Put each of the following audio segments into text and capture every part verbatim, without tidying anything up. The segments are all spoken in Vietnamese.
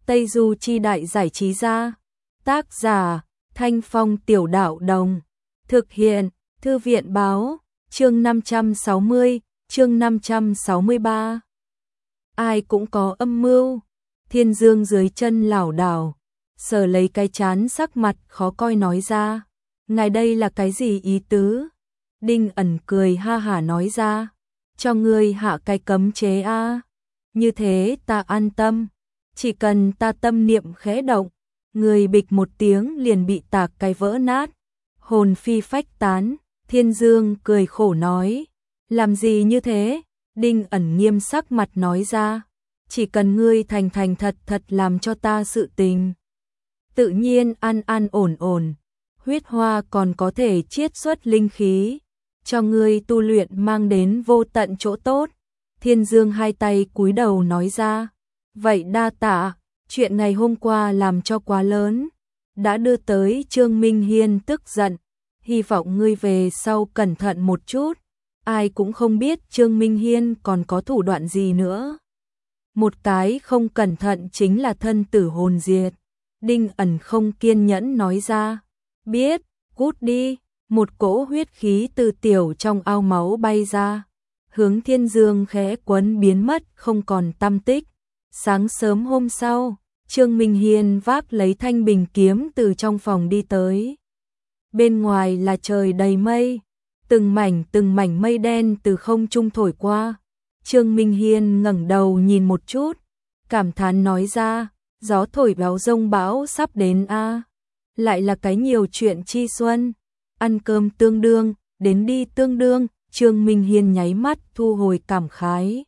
Tây Du Chi Đại Giải Trí Gia. Tác giả Thanh Phong Tiểu Đạo Đồng. Thực hiện Thư viện Báo. Chương năm trăm sáu mươi, chương năm trăm sáu mươi ba. Ai cũng có âm mưu. Thiên Dương dưới chân lảo đảo, sờ lấy cái trán, sắc mặt khó coi nói ra. Ngài đây là cái gì ý tứ? Đinh Ẩn cười ha hả nói ra. Cho ngươi hạ cái cấm chế a. Như thế ta an tâm. Chỉ cần ta tâm niệm khẽ động, người bịch một tiếng liền bị tạc cái vỡ nát, hồn phi phách tán. Thiên Dương cười khổ nói. Làm gì như thế? Đinh Ẩn nghiêm sắc mặt nói ra. Chỉ cần ngươi thành thành thật thật làm cho ta sự tình, tự nhiên an an ổn ổn, huyết hoa còn có thể chiết xuất linh khí, cho ngươi tu luyện mang đến vô tận chỗ tốt. Thiên Dương hai tay cúi đầu nói ra. Vậy đa tạ, chuyện ngày hôm qua làm cho quá lớn, đã đưa tới Trương Minh Hiên tức giận, hy vọng ngươi về sau cẩn thận một chút. Ai cũng không biết Trương Minh Hiên còn có thủ đoạn gì nữa. Một cái không cẩn thận chính là thân tử hồn diệt. Đinh Ẩn không kiên nhẫn nói ra. Biết, cút đi. Một cỗ huyết khí từ tiểu trong ao máu bay ra, hướng Thiên Dương khẽ quấn biến mất không còn tăm tích. Sáng sớm hôm sau, Trương Minh Hiên vác lấy thanh bình kiếm từ trong phòng đi tới. Bên ngoài là trời đầy mây, từng mảnh từng mảnh mây đen từ không trung thổi qua. Trương Minh Hiên ngẩng đầu nhìn một chút, cảm thán nói ra. Gió thổi báo rông bão sắp đến a. Lại là cái nhiều chuyện chi xuân. Ăn cơm tương đương, đến đi tương đương. Trương Minh Hiên nháy mắt thu hồi cảm khái,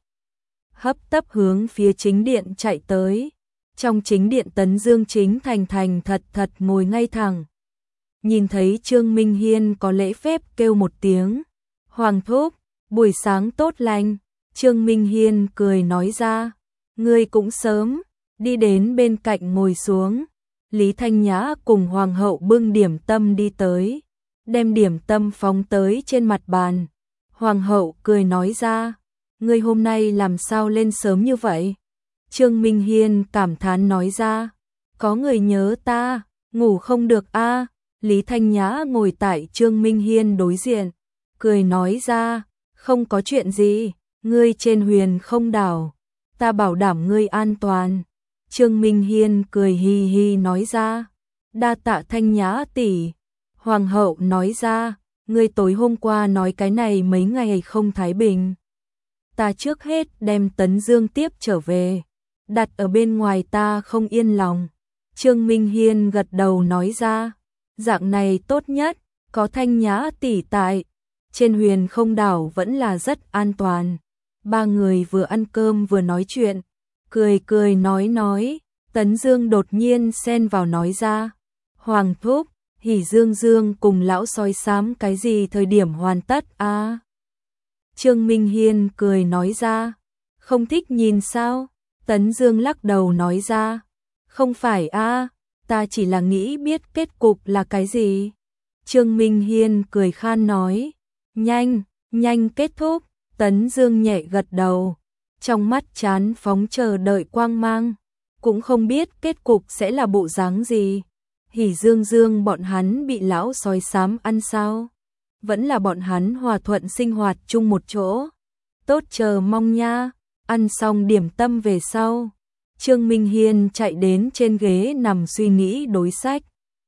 hấp tấp hướng phía chính điện chạy tới. Trong chính điện, Tấn Dương chính thành thành thật thật ngồi ngay thẳng. Nhìn thấy Trương Minh Hiên có lễ phép kêu một tiếng. Hoàng thúc, buổi sáng tốt lành. Trương Minh Hiên cười nói ra. Ngươi cũng sớm. Đi đến bên cạnh ngồi xuống. Lý Thanh Nhã cùng Hoàng hậu bưng điểm tâm đi tới, đem điểm tâm phóng tới trên mặt bàn. Hoàng hậu cười nói ra. Ngươi hôm nay làm sao lên sớm như vậy? Trương Minh Hiên cảm thán nói ra. Có người nhớ ta, ngủ không được a. Lý Thanh Nhã ngồi tại Trương Minh Hiên đối diện, cười nói ra. Không có chuyện gì, ngươi trên huyền không đảo, ta bảo đảm ngươi an toàn. Trương Minh Hiên cười hi hi nói ra. Đa tạ Thanh Nhã tỷ. Hoàng hậu nói ra. Ngươi tối hôm qua nói cái này mấy ngày không thái bình. Ta trước hết đem Tấn Dương tiếp trở về, đặt ở bên ngoài ta không yên lòng. Trương Minh Hiên gật đầu nói ra. Dạng này tốt nhất, có Thanh Nhã tỷ tại, trên huyền không đảo vẫn là rất an toàn. Ba người vừa ăn cơm vừa nói chuyện, cười cười nói nói. Tấn Dương đột nhiên xen vào nói ra. Hoàng thúc, Hỉ Dương Dương cùng lão sói xám cái gì thời điểm hoàn tất a? À? Trương Minh Hiên cười nói ra. Không thích nhìn sao? Tấn Dương lắc đầu nói ra. Không phải a, à, ta chỉ là nghĩ biết kết cục là cái gì. Trương Minh Hiên cười khan nói. Nhanh, nhanh kết thúc. Tấn Dương nhẹ gật đầu, trong mắt chán phóng chờ đợi quang mang, cũng không biết kết cục sẽ là bộ dáng gì. Hỉ Dương Dương bọn hắn bị lão sói xám ăn sao? Vẫn là bọn hắn hòa thuận sinh hoạt chung một chỗ? Tốt chờ mong nha. Ăn xong điểm tâm về sau, Trương Minh Hiên chạy đến trên ghế nằm suy nghĩ đối sách.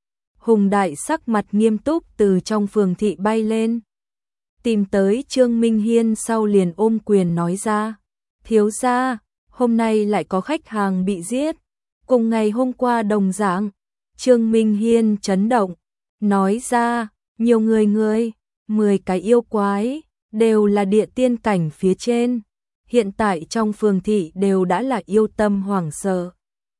Hùng Đại sắc mặt nghiêm túc từ trong phường thị bay lên, tìm tới Trương Minh Hiên sau liền ôm quyền nói ra. Thiếu gia, hôm nay lại có khách hàng bị giết, cùng ngày hôm qua đồng dạng. Trương Minh Hiên chấn động, nói ra. Nhiều người người, mười cái yêu quái, đều là địa tiên cảnh phía trên. Hiện tại trong phường thị đều đã là yêu tâm hoảng sợ.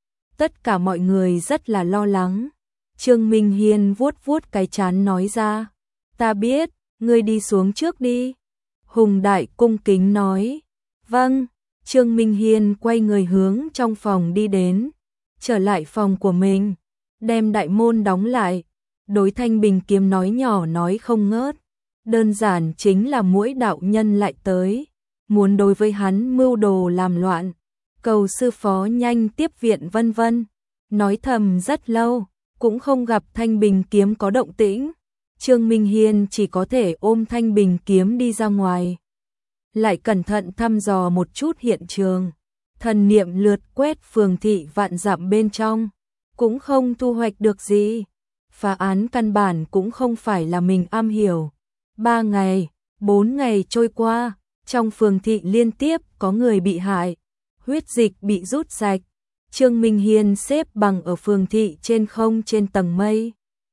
Tất cả mọi người rất là lo lắng. Trương Minh Hiên vuốt vuốt cái trán nói ra. Ta biết, ngươi đi xuống trước đi. Hùng Đại cung kính nói. Vâng. Trương Minh Hiên quay người hướng trong phòng đi đến, trở lại phòng của mình, đem đại môn đóng lại, đối thanh bình kiếm nói nhỏ nói không ngớt. Đơn giản chính là Muỗi đạo nhân lại tới, muốn đối với hắn mưu đồ làm loạn, cầu sư phó nhanh tiếp viện vân vân. Nói thầm rất lâu, cũng không gặp thanh bình kiếm có động tĩnh. Trương Minh Hiên chỉ có thể ôm thanh bình kiếm đi ra ngoài. Lại cẩn thận thăm dò một chút hiện trường. Thần niệm lướt quét phường thị vạn dặm bên trong. Cũng không thu hoạch được gì. Phá án căn bản cũng không phải là mình am hiểu. Ba ngày, bốn ngày trôi qua, trong phường thị liên tiếp có người bị hại. Huyết dịch bị rút sạch. Trương Minh Hiên xếp bằng ở phường thị trên không trên tầng mây.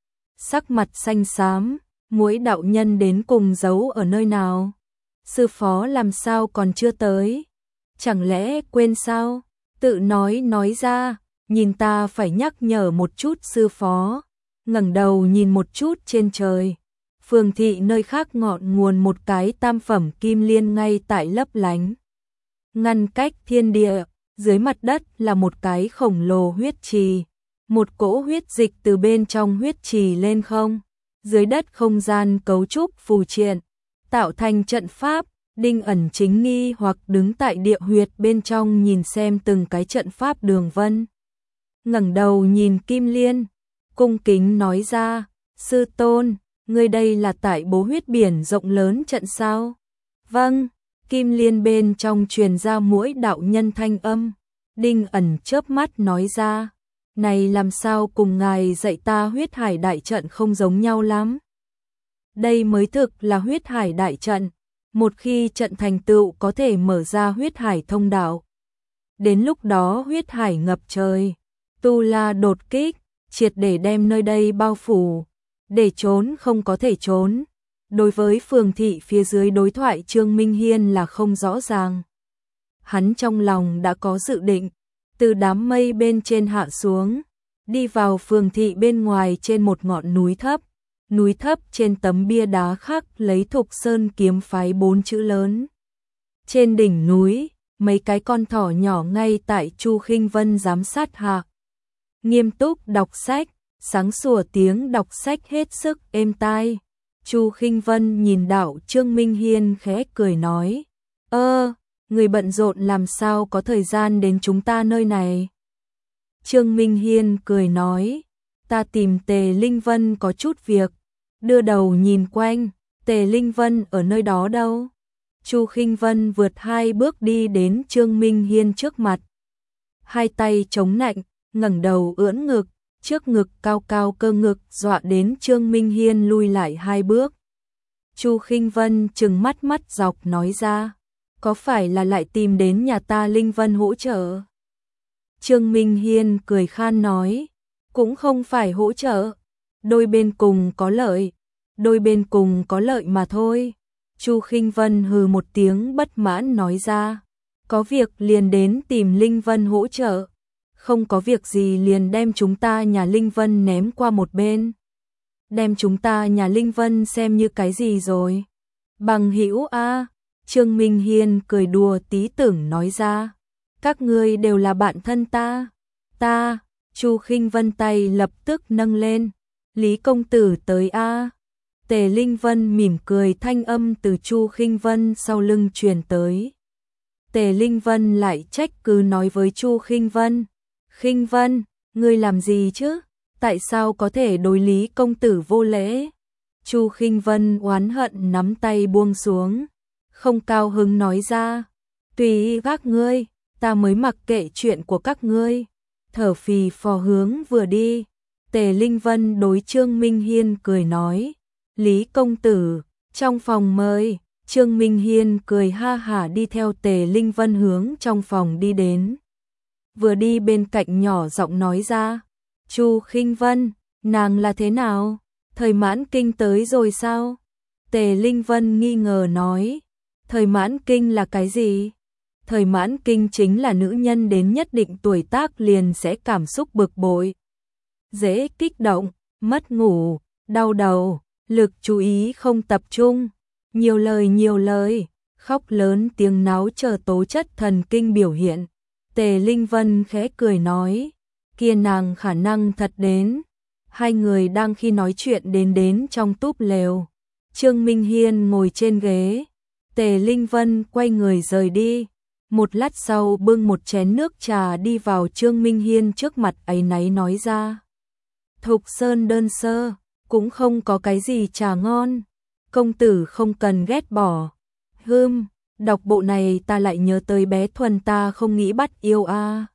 Sắc mặt xanh xám, Muỗi đạo nhân đến cùng giấu ở nơi nào? Sư phó làm sao còn chưa tới? Chẳng lẽ quên sao? Tự nói nói ra, nhìn ta phải nhắc nhở một chút sư phó. Ngẩng đầu nhìn một chút trên trời. Phường thị nơi khác ngọn nguồn một cái tam phẩm kim liên ngay tại lấp lánh. Ngăn cách thiên địa, dưới mặt đất là một cái khổng lồ huyết trì. Một cỗ huyết dịch từ bên trong huyết trì lên không. Dưới đất không gian cấu trúc phù triện, tạo thành trận pháp. Đinh Ẩn chính nghi hoặc đứng tại địa huyệt bên trong nhìn xem từng cái trận pháp đường vân. Ngẩng đầu nhìn Kim Liên, cung kính nói ra, sư tôn, ngươi đây là tại bố huyết biển rộng lớn trận sao? Vâng, Kim Liên bên trong truyền ra Muỗi đạo nhân thanh âm. Đinh Ẩn chớp mắt nói ra, này làm sao cùng ngài dạy ta huyết hải đại trận không giống nhau lắm. Đây mới thực là huyết hải đại trận. Một khi trận thành tựu có thể mở ra huyết hải thông đạo. Đến lúc đó huyết hải ngập trời, tu la đột kích, triệt để đem nơi đây bao phủ, để trốn không có thể trốn. Đối với phường thị phía dưới đối thoại Trương Minh Hiên là không rõ ràng. Hắn trong lòng đã có dự định, từ đám mây bên trên hạ xuống, đi vào phường thị bên ngoài trên một ngọn núi thấp. Núi thấp trên tấm bia đá khắc lấy Thục Sơn kiếm phái bốn chữ lớn. Trên đỉnh núi, mấy cái con thỏ nhỏ ngay tại Chu Khinh Vân giám sát hạ. Nghiêm túc đọc sách, sáng sủa tiếng đọc sách hết sức êm tai. Chu Khinh Vân nhìn đạo Trương Minh Hiên khẽ cười nói, ơ, người bận rộn làm sao có thời gian đến chúng ta nơi này. Trương Minh Hiên cười nói, ta tìm Tề Linh Vân có chút việc. Đưa đầu nhìn quanh, Tề Linh Vân ở nơi đó đâu? Chu Khinh Vân vượt hai bước đi đến Trương Minh Hiên trước mặt. Hai tay chống nạnh, ngẩng đầu ưỡn ngực, trước ngực cao cao cơ ngực dọa đến Trương Minh Hiên lui lại hai bước. Chu Khinh Vân trừng mắt mắt dọc nói ra, có phải là lại tìm đến nhà ta Linh Vân hỗ trợ? Trương Minh Hiên cười khan nói, cũng không phải hỗ trợ, đôi bên cùng có lợi, đôi bên cùng có lợi mà thôi. Chu Khinh Vân hừ một tiếng bất mãn nói ra, có việc liền đến tìm Linh Vân hỗ trợ, không có việc gì liền đem chúng ta nhà Linh Vân ném qua một bên. Đem chúng ta nhà Linh Vân xem như cái gì rồi? Bằng hữu a, Trương Minh Hiên cười đùa tí tưởng nói ra, các ngươi đều là bạn thân ta. Ta, Chu Khinh Vân tay lập tức nâng lên, Lý công tử tới a. Tề Linh Vân mỉm cười thanh âm từ Chu Khinh Vân sau lưng truyền tới. Tề Linh Vân lại trách cứ nói với Chu Khinh Vân, Khinh Vân, ngươi làm gì chứ? Tại sao có thể đối Lý công tử vô lễ? Chu Khinh Vân oán hận nắm tay buông xuống, không cao hứng nói ra, tùy các ngươi, ta mới mặc kệ chuyện của các ngươi. Thở phì phò hướng vừa đi, Tề Linh Vân đối Trương Minh Hiên cười nói, Lý công tử, trong phòng mời. Trương Minh Hiên cười ha hả đi theo Tề Linh Vân hướng trong phòng đi đến. Vừa đi bên cạnh nhỏ giọng nói ra, Chu Khinh Vân, nàng là thế nào? Thời mãn kinh tới rồi sao? Tề Linh Vân nghi ngờ nói, thời mãn kinh là cái gì? Thời mãn kinh chính là nữ nhân đến nhất định tuổi tác liền sẽ cảm xúc bực bội, dễ kích động, mất ngủ, đau đầu, lực chú ý không tập trung, nhiều lời nhiều lời, khóc lớn tiếng náo chờ tố chất thần kinh biểu hiện. Tề Linh Vân khẽ cười nói, kia nàng khả năng thật đến. Hai người đang khi nói chuyện đến đến trong túp lều. Trương Minh Hiên ngồi trên ghế, Tề Linh Vân quay người rời đi. Một lát sau bưng một chén nước trà đi vào Trương Minh Hiên trước mặt áy náy nói ra. Thục sơn đơn sơ, cũng không có cái gì trà ngon. Công tử không cần ghét bỏ. Hưm, đọc bộ này ta lại nhớ tới bé Thuần ta không nghĩ bắt yêu a.